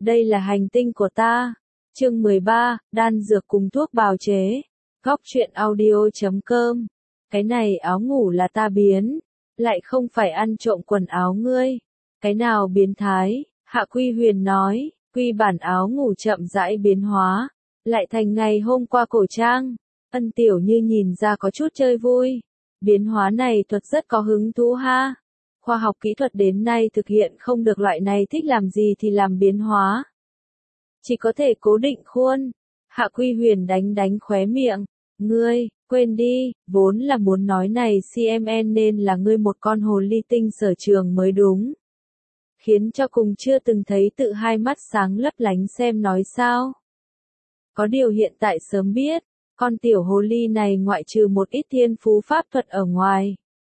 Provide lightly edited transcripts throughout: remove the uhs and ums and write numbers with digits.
đây là hành tinh của ta. Chương 13, đan dược cùng thuốc bào chế. Góc truyện audio.com. Cái này áo ngủ là ta biến, lại không phải ăn trộm quần áo ngươi. Cái nào biến thái? Hạ Quy Huyền nói, quy bản áo ngủ chậm rãi biến hóa, lại thành ngày hôm qua cổ trang. Ân Tiểu Như nhìn ra có chút chơi vui. Biến hóa này thuật rất có hứng thú ha. Khoa học kỹ thuật đến nay thực hiện không được loại này thích làm gì thì làm biến hóa. Chỉ có thể cố định khuôn. Hạ Quy Huyền đánh khóe miệng. Ngươi, quên đi, vốn là muốn nói này CMN nên là ngươi một con hồ ly tinh sở trường mới đúng. Khiến cho cùng chưa từng thấy tự hai mắt sáng lấp lánh xem nói sao. Có điều hiện tại sớm biết, con tiểu hồ ly này ngoại trừ một ít thiên phú pháp thuật ở ngoài.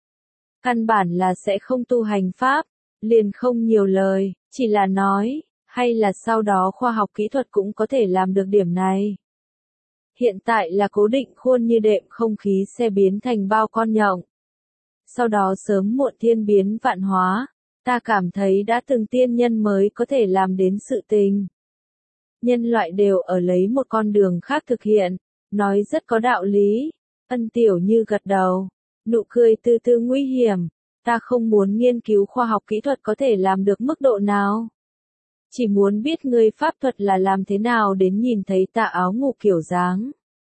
Căn bản là sẽ không tu hành pháp, liền không nhiều lời, chỉ là nói, hay là sau đó khoa học kỹ thuật cũng có thể làm được điểm này. Hiện tại là cố định khuôn như đệm không khí xe biến thành bao con nhộng. Sau đó sớm muộn thiên biến vạn hóa, ta cảm thấy đã từng tiên nhân mới có thể làm đến sự tình. Nhân loại đều ở lấy một con đường khác thực hiện, nói rất có đạo lý. Ân Tiểu Như gật đầu, nụ cười từ từ nguy hiểm, ta không muốn nghiên cứu khoa học kỹ thuật có thể làm được mức độ nào. Chỉ muốn biết ngươi pháp thuật là làm thế nào đến nhìn thấy ta áo ngủ kiểu dáng.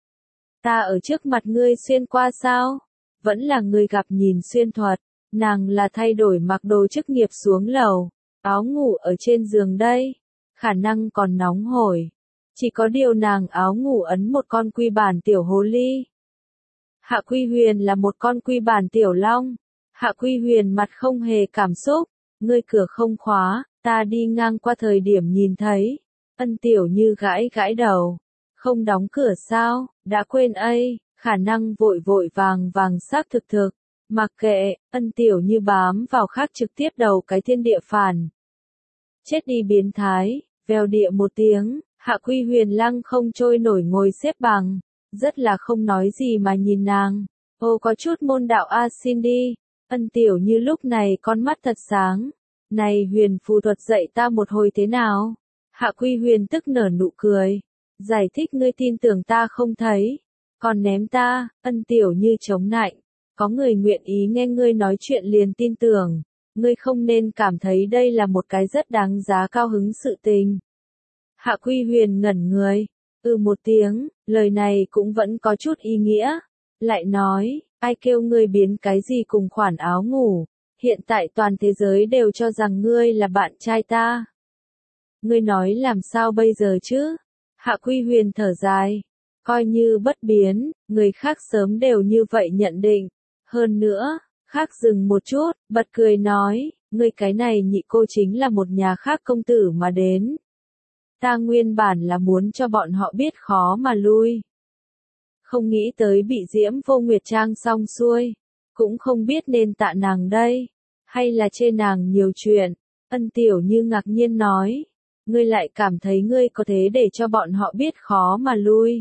Ta ở trước mặt ngươi xuyên qua sao? Vẫn là ngươi gặp nhìn xuyên thuật, nàng là thay đổi mặc đồ chức nghiệp xuống lầu, áo ngủ ở trên giường đây, khả năng còn nóng hổi. Chỉ có điều nàng áo ngủ ấn một con quy bản tiểu hồ ly. Hạ Quy Huyền là một con quy bản tiểu long. Hạ Quy Huyền mặt không hề cảm xúc, ngươi cửa không khóa, ta đi ngang qua thời điểm nhìn thấy. Ân Tiểu Như gãi đầu, không đóng cửa sao, đã quên ấy, khả năng vội vàng xác thực. Mặc kệ, Ân Tiểu Như bám vào khác trực tiếp đầu cái thiên địa phản. Chết đi biến thái, vèo địa một tiếng, Hạ Quy Huyền lăng không trôi nổi ngồi xếp bằng, rất là không nói gì mà nhìn nàng. Ô có chút môn đạo a xin đi. Ân Tiểu Như lúc này con mắt thật sáng. Này huyền phù thuật dạy ta một hồi thế nào? Hạ Quy Huyền tức nở nụ cười. Giải thích ngươi tin tưởng ta không thấy. Còn ném ta, Ân Tiểu Như chống nạnh. Có người nguyện ý nghe ngươi nói chuyện liền tin tưởng. Ngươi không nên cảm thấy đây là một cái rất đáng giá cao hứng sự tình. Hạ Quy Huyền ngẩn người. Một tiếng, lời này cũng vẫn có chút ý nghĩa. Lại nói, ai kêu ngươi biến cái gì cùng khoản áo ngủ. Hiện tại toàn thế giới đều cho rằng ngươi là bạn trai ta. Ngươi nói làm sao bây giờ chứ? Hạ Quy Huyền thở dài. Coi như bất biến, người khác sớm đều như vậy nhận định. Hơn nữa, khác dừng một chút, bật cười nói, ngươi cái này nhị cô chính là một nhà khác công tử mà đến. Ta nguyên bản là muốn cho bọn họ biết khó mà lui. Không nghĩ tới bị Diễm Vô Nguyệt trang xong xuôi. Cũng không biết nên tạ nàng đây. Hay là chê nàng nhiều chuyện. Ân Tiểu Như ngạc nhiên nói. Ngươi lại cảm thấy ngươi có thế để cho bọn họ biết khó mà lui.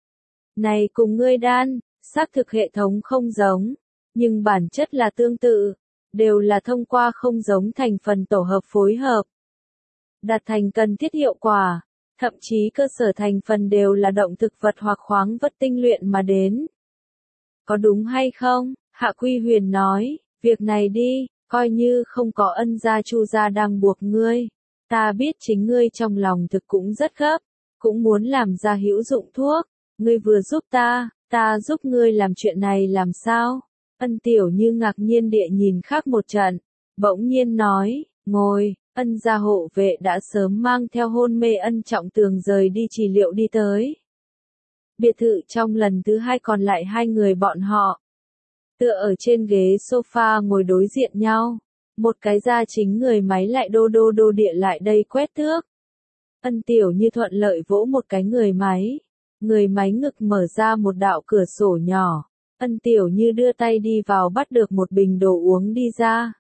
Này cùng ngươi đan, xác thực hệ thống không giống. Nhưng bản chất là tương tự. Đều là thông qua không giống thành phần tổ hợp phối hợp. Đạt thành cần thiết hiệu quả. Thậm chí cơ sở thành phần đều là động thực vật hoặc khoáng vật tinh luyện mà đến. Có đúng hay không? Hạ Quy Huyền nói, việc này đi, coi như không có Ân gia Chu gia đang buộc ngươi. Ta biết chính ngươi trong lòng thực cũng rất gấp, cũng muốn làm ra hữu dụng thuốc. Ngươi vừa giúp ta giúp ngươi làm chuyện này làm sao? Ân Tiểu Như ngạc nhiên địa nhìn khác một trận, bỗng nhiên nói, ngồi. Ân gia hộ vệ đã sớm mang theo hôn mê Ân Trọng Tường rời đi trị liệu đi tới. Biệt thự trong lần thứ hai còn lại hai người bọn họ. Tựa ở trên ghế sofa ngồi đối diện nhau. Một cái gia chính người máy lại đô địa lại đây quét thước. Ân Tiểu Như thuận lợi vỗ một cái người máy. Người máy ngực mở ra một đạo cửa sổ nhỏ. Ân Tiểu Như đưa tay đi vào bắt được một bình đồ uống đi ra.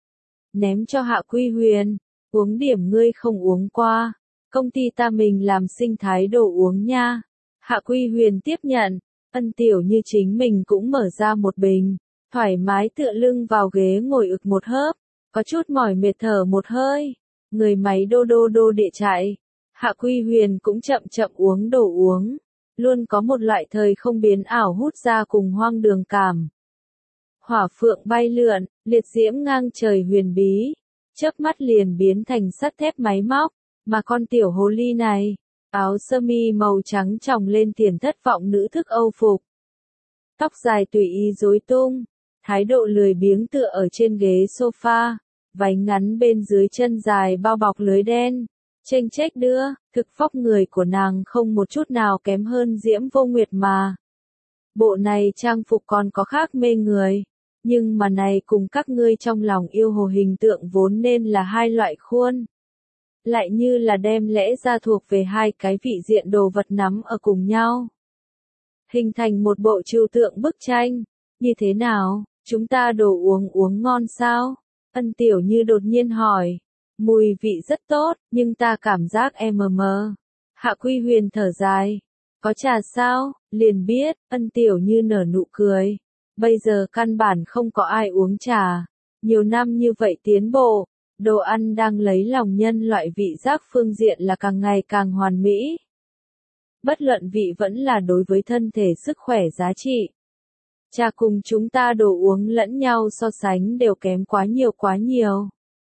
Ném cho Hạ Quy Huyền. Uống điểm ngươi không uống qua. Công ty ta mình làm sinh thái đồ uống nha. Hạ Quy Huyền tiếp nhận. Ân Tiểu Như chính mình cũng mở ra một bình. Thoải mái tựa lưng vào ghế ngồi ực một hớp. Có chút mỏi mệt thở một hơi. Người máy đô đô đô địa chạy. Hạ Quy Huyền cũng chậm chậm uống đồ uống. Luôn có một loại thời không biến ảo hút ra cùng hoang đường cảm. Hỏa phượng bay lượn, liệt diễm ngang trời huyền bí. Chớp mắt liền biến thành sắt thép máy móc. Mà con tiểu hồ ly này, áo sơ mi màu trắng tròng lên tiền thất vọng nữ thức Âu phục. Tóc dài tùy ý rối tung, thái độ lười biếng tựa ở trên ghế sofa, váy ngắn bên dưới chân dài bao bọc lưới đen, chênh chếch đưa, thực vóc người của nàng không một chút nào kém hơn Diễm Vô Nguyệt mà. Bộ này trang phục còn có khác mê người, nhưng mà này cùng các ngươi trong lòng yêu hồ hình tượng vốn nên là hai loại khuôn. Lại như là đem lẽ ra thuộc về hai cái vị diện đồ vật nắm ở cùng nhau. Hình thành một bộ trừu tượng bức tranh. Như thế nào, chúng ta đồ uống ngon sao? Ân Tiểu Như đột nhiên hỏi. Mùi vị rất tốt, nhưng ta cảm giác mờ. Hạ Quy Huyền thở dài. Có trà sao? Liền biết, Ân Tiểu Như nở nụ cười. Bây giờ căn bản không có ai uống trà. Nhiều năm như vậy tiến bộ. Đồ ăn đang lấy lòng nhân loại vị giác phương diện là càng ngày càng hoàn mỹ. Bất luận vị vẫn là đối với thân thể sức khỏe giá trị. Trà cùng chúng ta đồ uống lẫn nhau so sánh đều kém quá nhiều.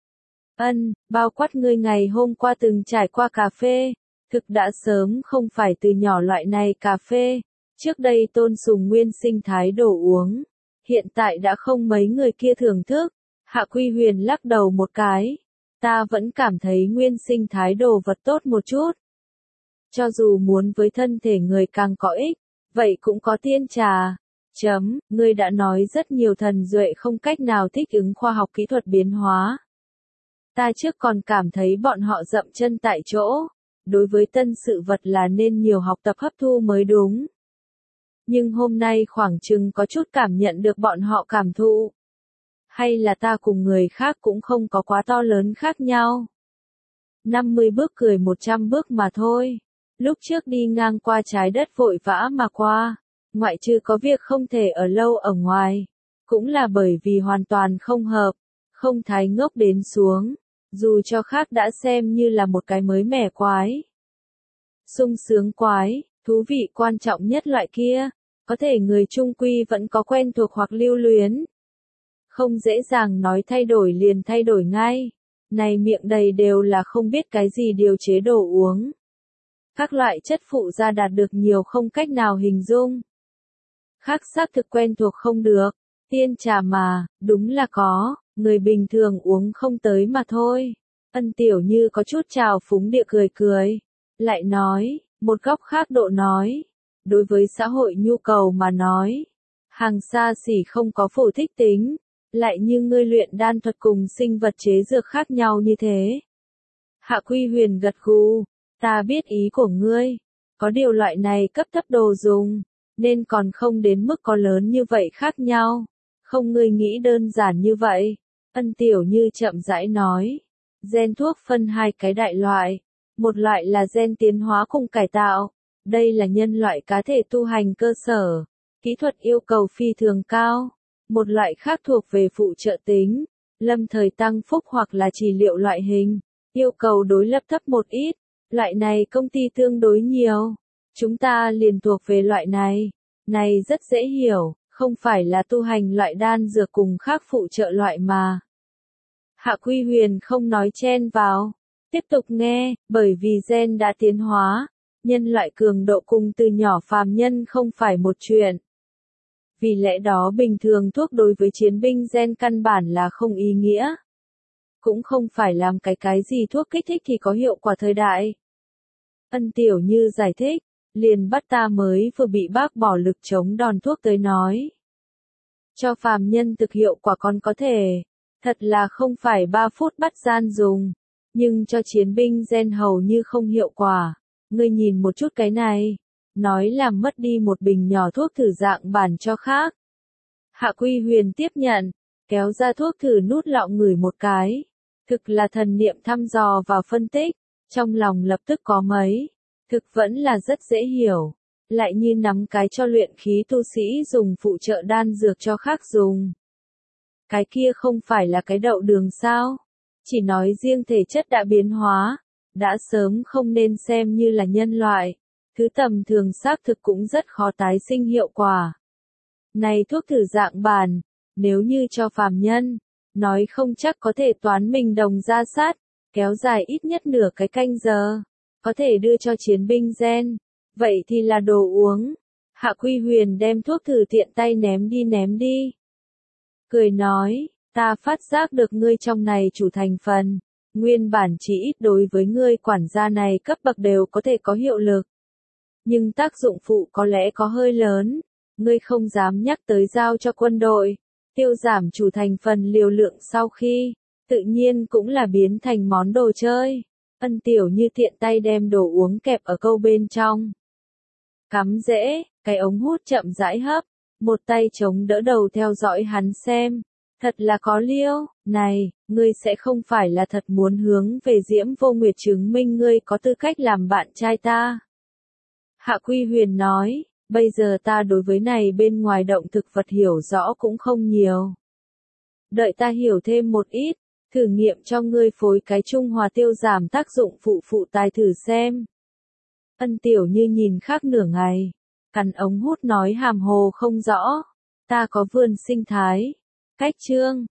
Bao quát ngươi ngày hôm qua từng trải qua cà phê, thực đã sớm không phải từ nhỏ loại này cà phê. Trước đây tôn sùng nguyên sinh thái đồ uống, hiện tại đã không mấy người kia thưởng thức. Hạ Quy Huyền lắc đầu một cái. Ta vẫn cảm thấy nguyên sinh thái đồ vật tốt một chút. Cho dù muốn với thân thể người càng có ích, vậy cũng có tiên trà. Ngươi đã nói rất nhiều thần duệ không cách nào thích ứng khoa học kỹ thuật biến hóa. Ta trước còn cảm thấy bọn họ dậm chân tại chỗ. Đối với tân sự vật là nên nhiều học tập hấp thu mới đúng. Nhưng hôm nay khoảng chừng có chút cảm nhận được bọn họ cảm thụ. Hay là ta cùng người khác cũng không có quá to lớn khác nhau. 50 bước cười 100 bước mà thôi. Lúc trước đi ngang qua trái đất vội vã mà qua, ngoại trừ có việc không thể ở lâu ở ngoài, cũng là bởi vì hoàn toàn không hợp, không thái ngốc đến xuống, dù cho khác đã xem như là một cái mới mẻ quái. Sung sướng quái, thú vị quan trọng nhất loại kia, có thể người chung quy vẫn có quen thuộc hoặc lưu luyến. Không dễ dàng nói thay đổi liền thay đổi ngay. Này miệng đầy đều là không biết cái gì điều chế đồ uống. Các loại chất phụ gia đạt được nhiều không cách nào hình dung. Khác xác thực quen thuộc không được. Tiên trà mà, đúng là có, người bình thường uống không tới mà thôi. Ân Tiểu Như có chút trào phúng địa cười. Lại nói, một góc khác độ nói. Đối với xã hội nhu cầu mà nói. Hàng xa xỉ không có phổ thích tính. Lại như ngươi luyện đan thuật cùng sinh vật chế dược khác nhau như thế. Hạ Quy Huyền gật gù, ta biết ý của ngươi, có điều loại này cấp thấp đồ dùng, nên còn không đến mức có lớn như vậy khác nhau, không ngươi nghĩ đơn giản như vậy. Ân Tiểu Như chậm rãi nói, gen thuốc phân hai cái đại loại, một loại là gen tiến hóa cùng cải tạo, đây là nhân loại cá thể tu hành cơ sở, kỹ thuật yêu cầu phi thường cao. Một loại khác thuộc về phụ trợ tính, lâm thời tăng phúc hoặc là trị liệu loại hình, yêu cầu đối lập thấp một ít, loại này công ty tương đối nhiều. Chúng ta liền thuộc về loại này. Này rất dễ hiểu, không phải là tu hành loại đan dược cùng khác phụ trợ loại mà. Hạ Quy Huyền không nói chen vào, tiếp tục nghe, bởi vì gen đã tiến hóa, nhân loại cường độ cùng từ nhỏ phàm nhân không phải một chuyện. Vì lẽ đó bình thường thuốc đối với chiến binh gen căn bản là không ý nghĩa. Cũng không phải làm cái gì thuốc kích thích thì có hiệu quả thời đại. Ân Tiểu Như giải thích, liền bắt ta mới vừa bị bác bỏ lực chống đòn thuốc tới nói. Cho phàm nhân thực hiệu quả còn có thể, thật là không phải 3 phút bắt gian dùng, nhưng cho chiến binh gen hầu như không hiệu quả. Ngươi nhìn một chút cái này. Nói làm mất đi một bình nhỏ thuốc thử dạng bản cho khác. Hạ Quy Huyền tiếp nhận, kéo ra thuốc thử nút lọ ngửi một cái. Thực là thần niệm thăm dò và phân tích, trong lòng lập tức có mấy. Thực vẫn là rất dễ hiểu, lại như nắm cái cho luyện khí tu sĩ dùng phụ trợ đan dược cho khác dùng. Cái kia không phải là cái đậu đường sao? Chỉ nói riêng thể chất đã biến hóa, đã sớm không nên xem như là nhân loại. Thứ tầm thường xác thực cũng rất khó tái sinh hiệu quả. Này thuốc thử dạng bản, nếu như cho phàm nhân, nói không chắc có thể toán mình đồng ra sát, kéo dài ít nhất nửa cái canh giờ, có thể đưa cho chiến binh gen. Vậy thì là đồ uống. Hạ Quy Huyền đem thuốc thử tiện tay ném đi. Cười nói, ta phát giác được ngươi trong này chủ thành phần, nguyên bản chỉ ít đối với ngươi quản gia này cấp bậc đều có thể có hiệu lực. Nhưng tác dụng phụ có lẽ có hơi lớn, ngươi không dám nhắc tới giao cho quân đội, tiêu giảm chủ thành phần liều lượng sau khi, tự nhiên cũng là biến thành món đồ chơi. Ân Tiểu Như tiện tay đem đồ uống kẹp ở câu bên trong. Cắm dễ, cái ống hút chậm rãi hấp, một tay chống đỡ đầu theo dõi hắn xem. Thật là có liêu, này, ngươi sẽ không phải là thật muốn hướng về Diễm Vô Nguyệt chứng minh ngươi có tư cách làm bạn trai ta. Hạ Quy Huyền nói, bây giờ ta đối với này bên ngoài động thực vật hiểu rõ cũng không nhiều. Đợi ta hiểu thêm một ít, thử nghiệm cho ngươi phối cái trung hòa tiêu giảm tác dụng phụ tài thử xem. Ân Tiểu Như nhìn khác nửa ngày, cắn ống hút nói hàm hồ không rõ. Ta có vườn sinh thái. Cách chương